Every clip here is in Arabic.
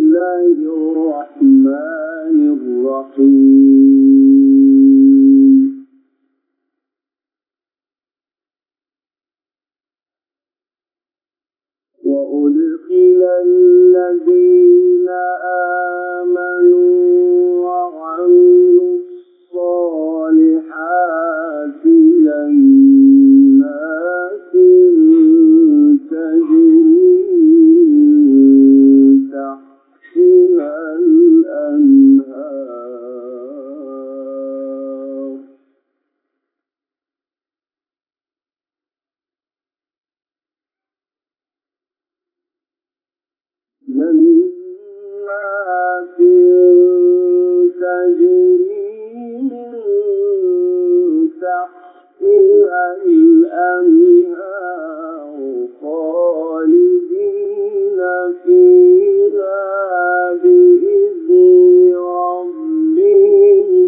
الله الرحمن الرحيم وأدخل الذين آمنوا وعملوا الصالحات جنات تجري تحتها الأنهار جنات تجري من تحتها الأنهار خالدين فيها بإذن ربهم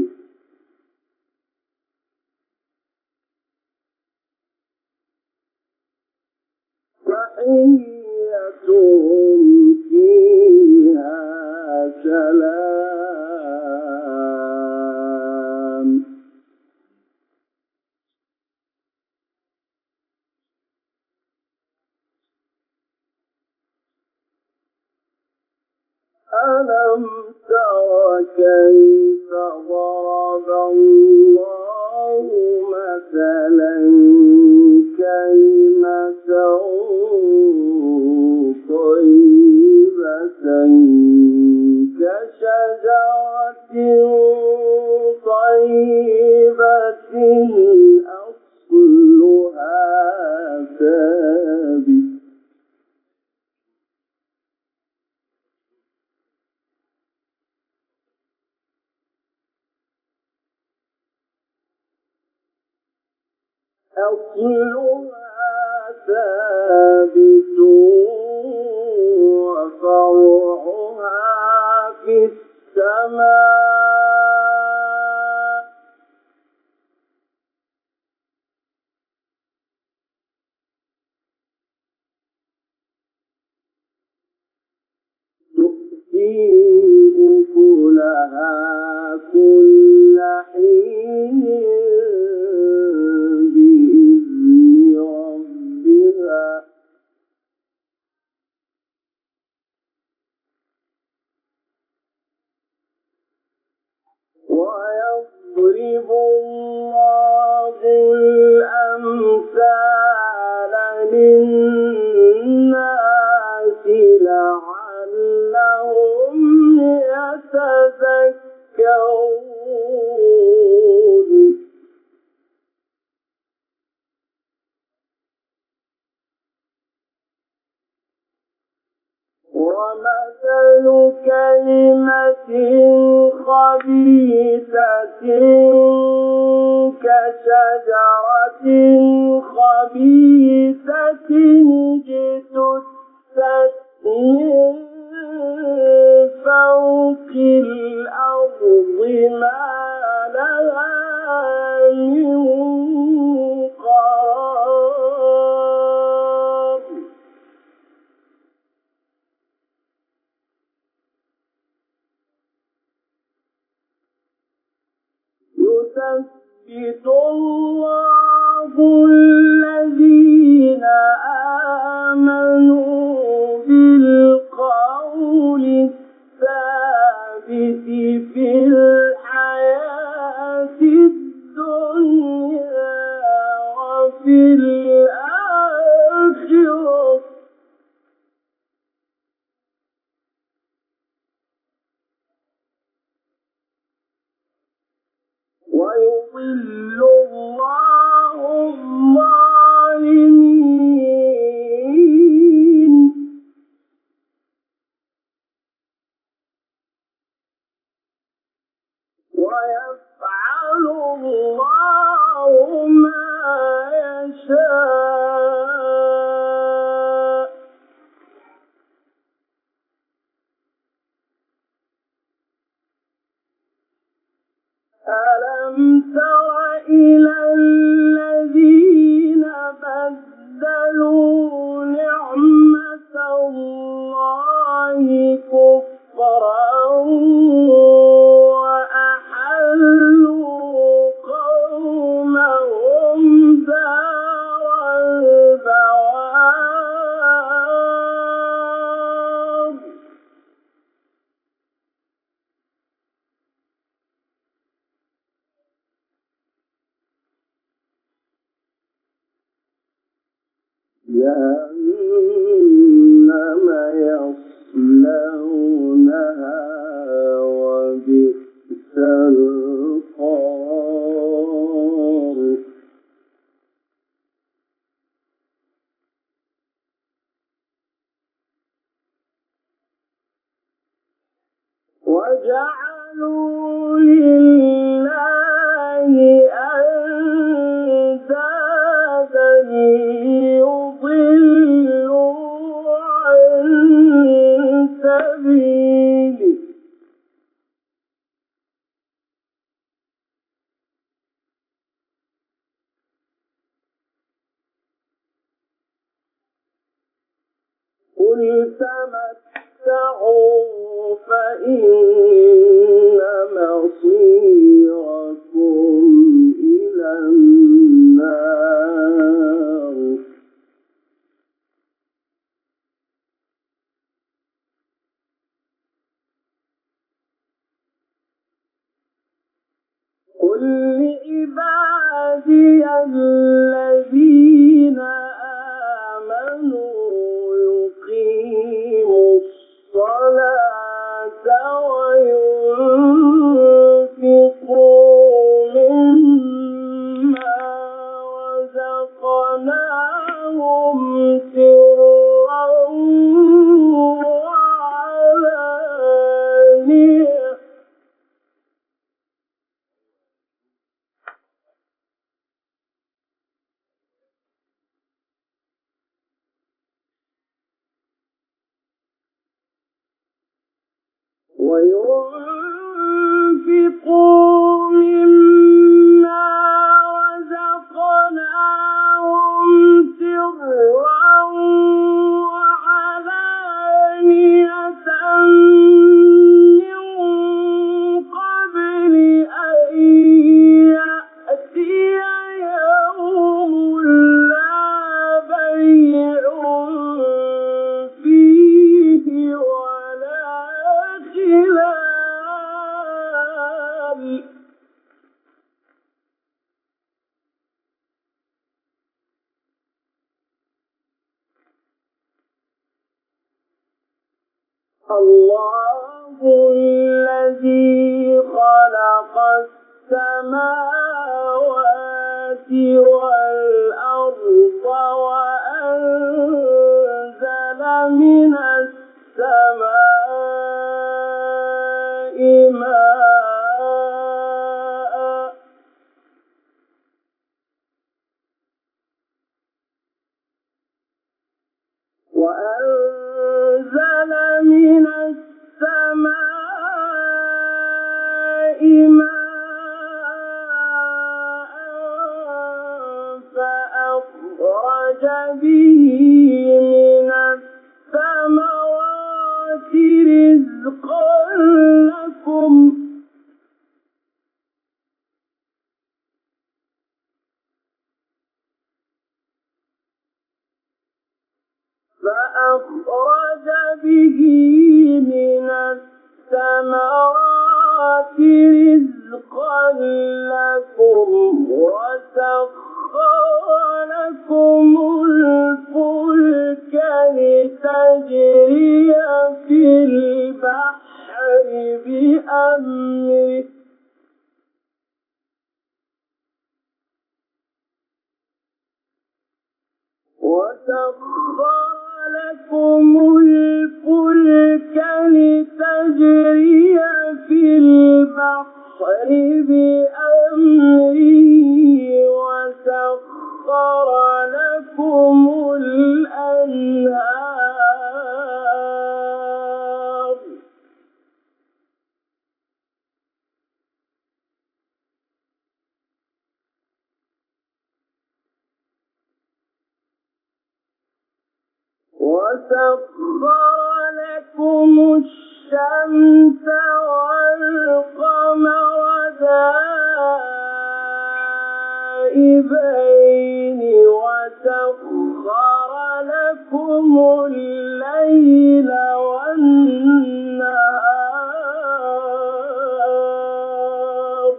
تحيتهم فيها سلام ألم تر كيف ضرب الله مثلا كلمة طيبة كشجرة طيبة أصلها ثابت وفرعها في السماء تؤتي أكلها كل حين بإذن ربها ويضرب الله الأمثال للناس لعلهم يتذكرون ومثل كلمة خبيثة كشجرة خبيثة اجتثت من فوق الأرض ما لها من قرار يثبت الله الذين آمنوا بالقول الثابت في الحياة الدنيا وفي الآخرة ويضل الله الظالمين ويفعل الله ما يشاء ألم تر إلى وجعلوا لله أندادا ليضلوا عن سبيله قل تمتعوا فإن مصيركم إلى النار قل لعبادي الذين آمنوا يقيموا الصلاة وينفقوا مما رزقناهم سرا وعلانية وينفقوا مما رزقناهم سرا وعلانية من قبل أن يأتي يوم لا بيع فيه ولا خلال الله الذي خلق السماوات والأرض وأنزل من السماء ماء من السماء ماء فأخرج به من الثمرات رزقا لكم فأخرج به من الثمرات رزقا لكم وسخر لكم الفلك لتجري في البحر بأمره وسخر لكم الفلك لتجري في البحر بأمره وسخر لكم الأنهار وسخر لكم الشمس والقمر دائبين وسخر لكم الليل والنهار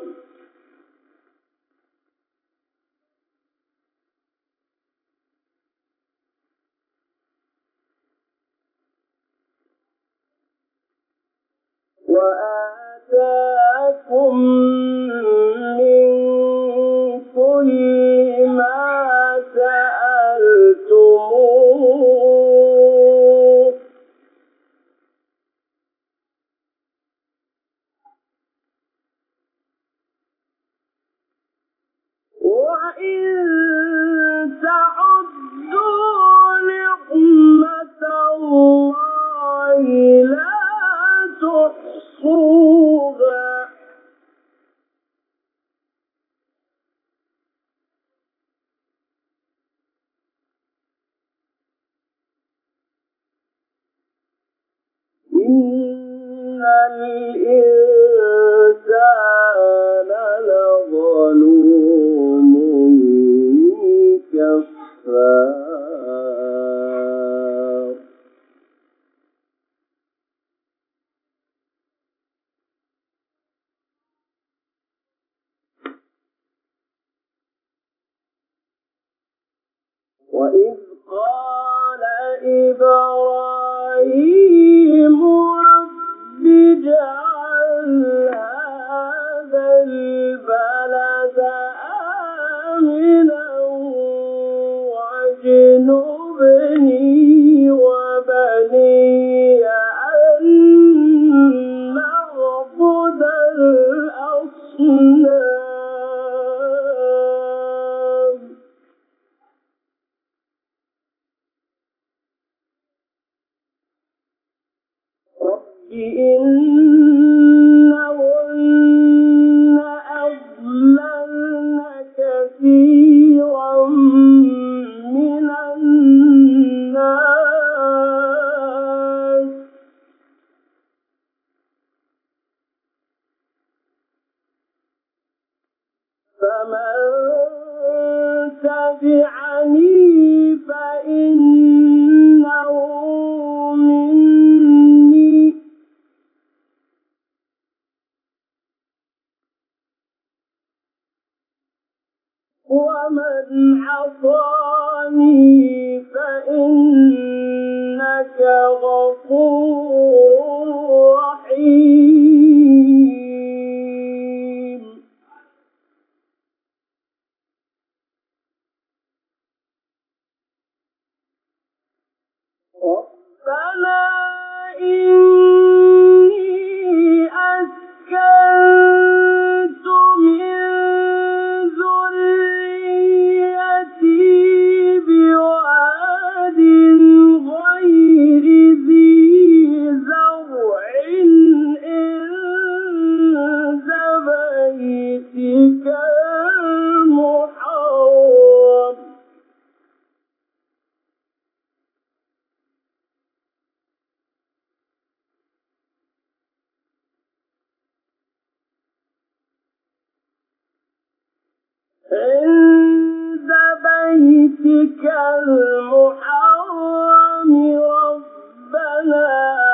وآتاكم من كل ما سألتموه إن الإنسان لظلوم كفار وإذ قال إبراهيم رب اجعل هذا البلد آمنا واجنبني وبني أن نعبد الأصنام رب إنهن أضللن كثيرا من الناس فمن تبعني فإنه مني ومن عصاني فإنك غفور رحيم ربنا إني أسكنت من ذريتي بواد غير ذي زرع عند بيتك المحرم عند بيتك المحرم ربنا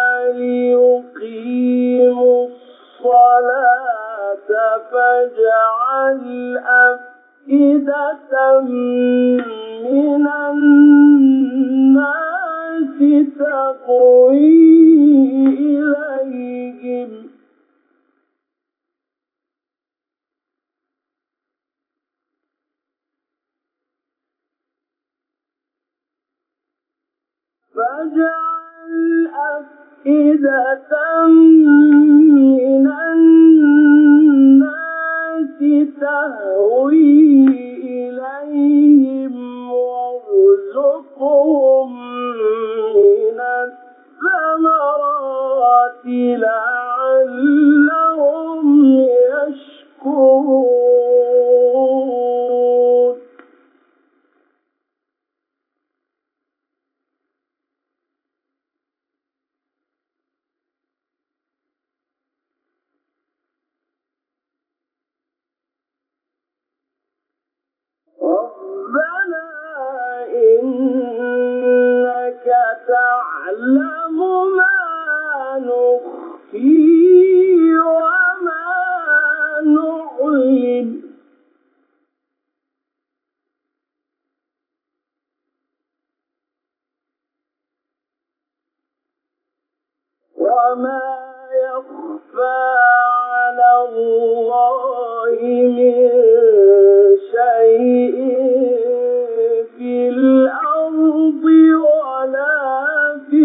ليقيموا الصلاة فاجعل أفئدة من الناس تهوي إليهم فاجعل أفئدة من الناس تهوي إليهم وارزقهم من الثمرات لعلهم يشكرون ربنا إنك تعلم ما نخفي وما نعلن وما يخفى على الله من شيء في الأرض ولا في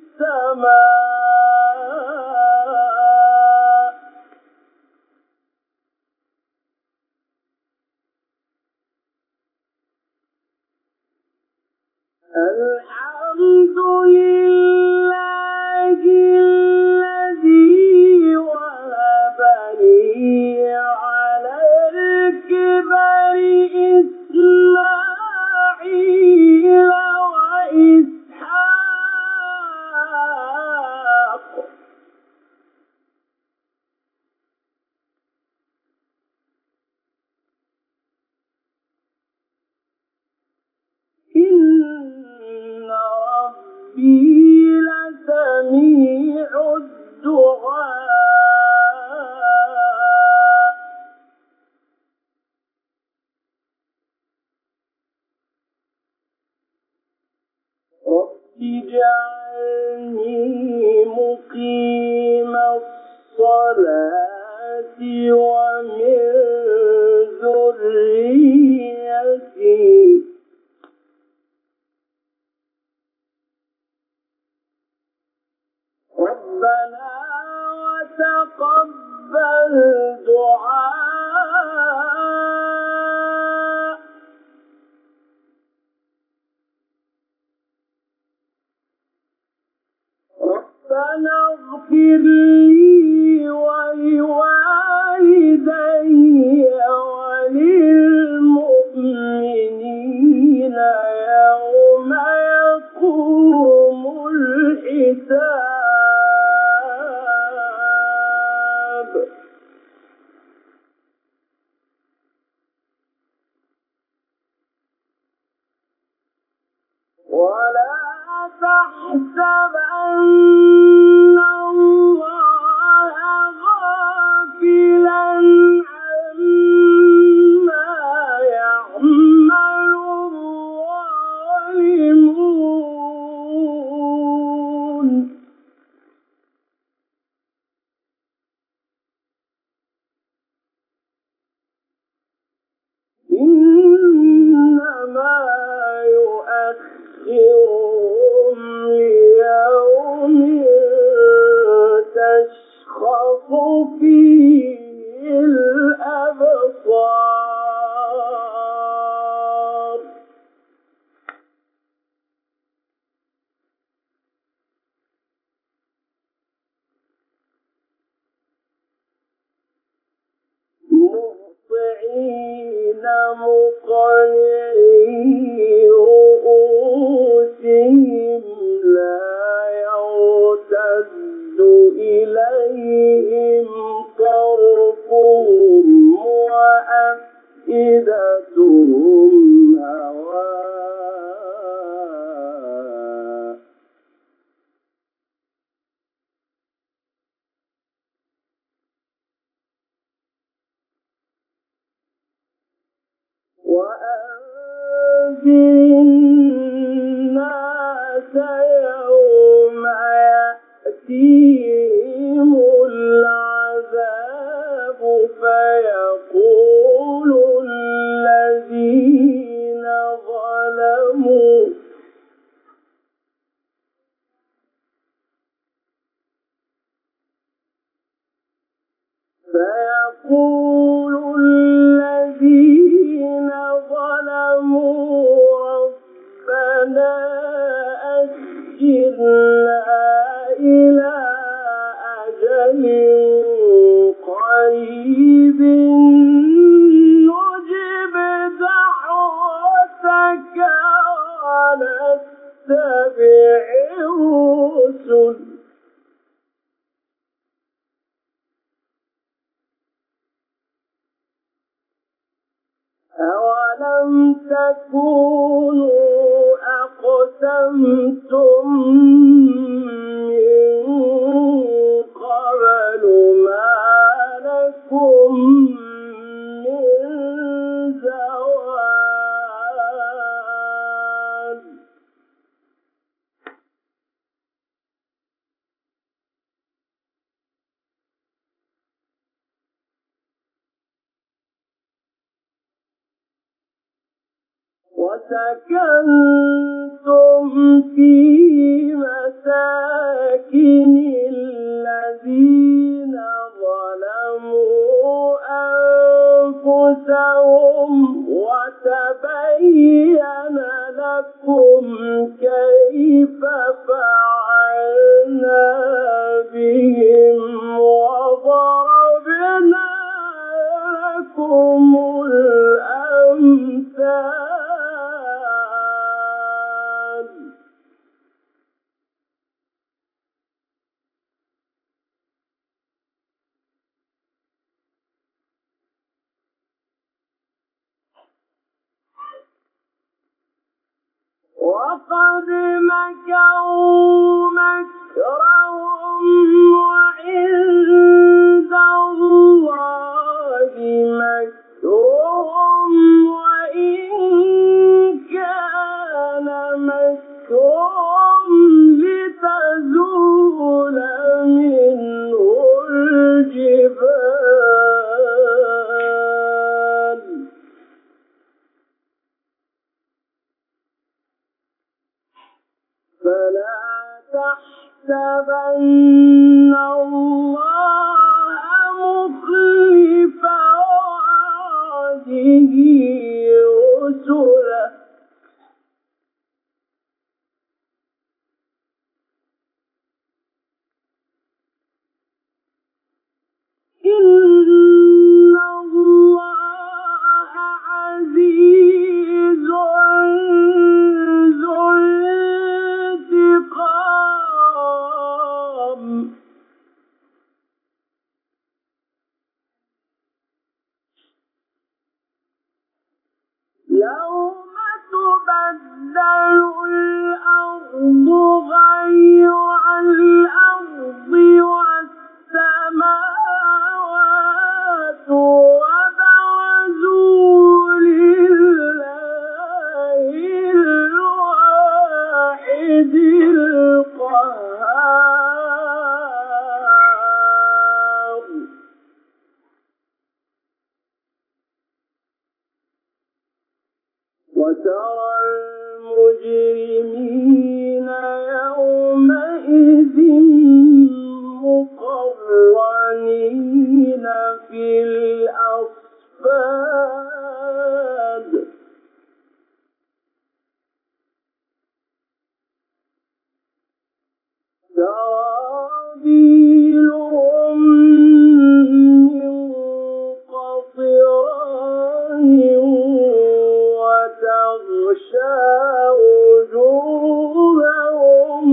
السماء الحمد لله الذي وهب لي على الكبر إسماعيل ربنا وتقبل دعاء ربنا اغفر لي ولوالدي وللمؤمنين يوم يقوم الحساب ولا تحسبن الله غافلا عما يعمل الظالمون إنما يؤخرهم ليوم تشخص فيه الأبصار مهطعين مقنعي رؤوسهم لا يرتد إليهم طرفهم وأفئدتهم هواء وأنذر الناس يوم يأتيهم العذاب فيقول الذين ظلموا ربنا أخرنا إلى أجل قريب نجب دعوتك ونتبع الرسل أولم تكونوا أقسمتم من قبل ما لكم من زوال وسكنتم في مساكن الذين ظلموا أنفسهم وتبين لكم كيف فعلنا بهم وضربنا لكم الأمثال وقد مكروا مكرهم وعند الله مكرهم وإن كان مكرهم لتزول منه الجبال فلا تحسبن الله مخلف وعده رسله إن الله عزيز ذو انتقام يوم تبدل الأرض غير الأرض والسماوات وبرزوا لله الواحد القهار وترى المجرمين يومئذ مقرنين في الأصفاد سرابيلهم من قطران وتغشى وجوههم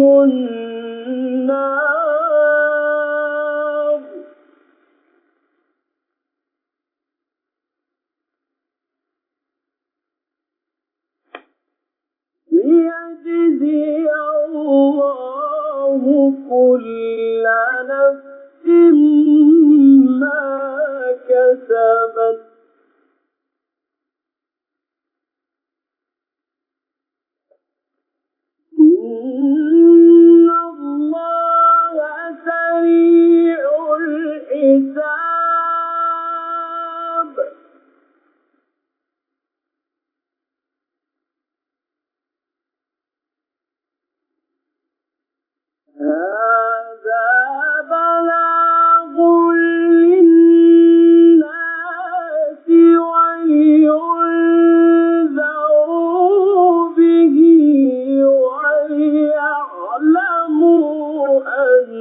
النار ليجزي الله كل نفس ما كسبت إن الله سريع الحساب هذا بلاغ للناس ولينذروا به وليعلموا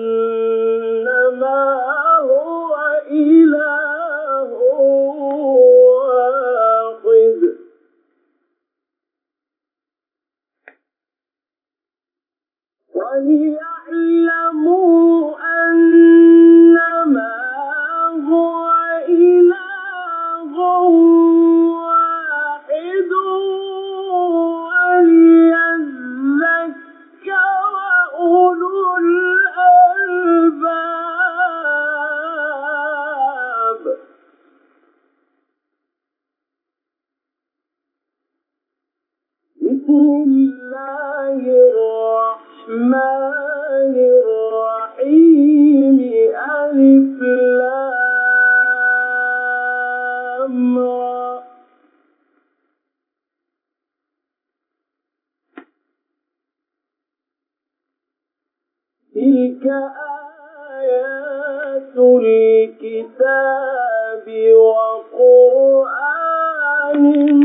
أنما هو إله واحد وليعلموا أنما هو إله واحد وليذكر أولو الألباب بسم الله الرحمن الرحيم ألف لام را تلك آيات الكتاب وقرآن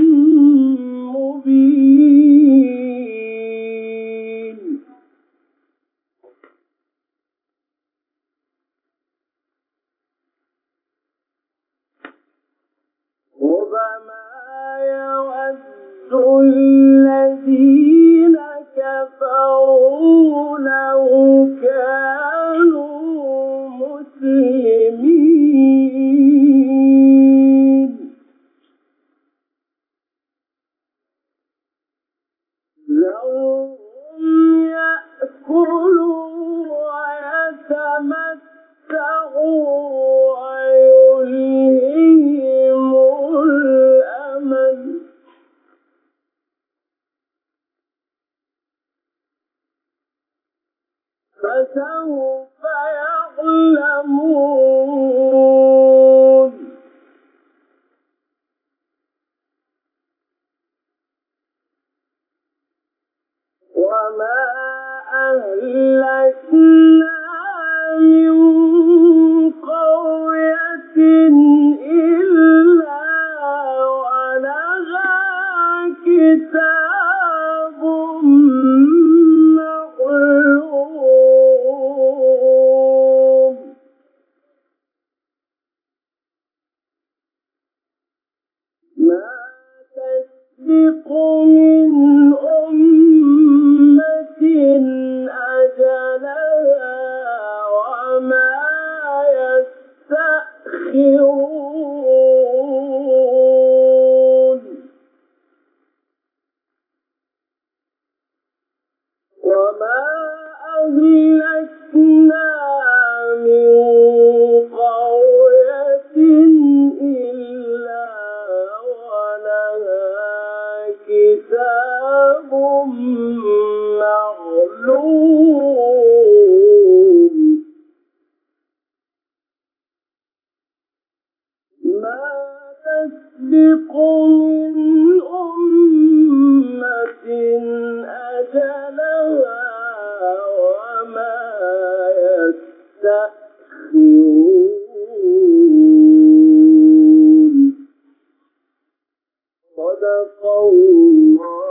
مبين ربما يود الذين كفروا لو كانوا مسلمين ذرهم يأكلوا ويتمتعوا ويلههم الأمل فسوف يعلمون وما أهلكنا يستأخرون صدق الله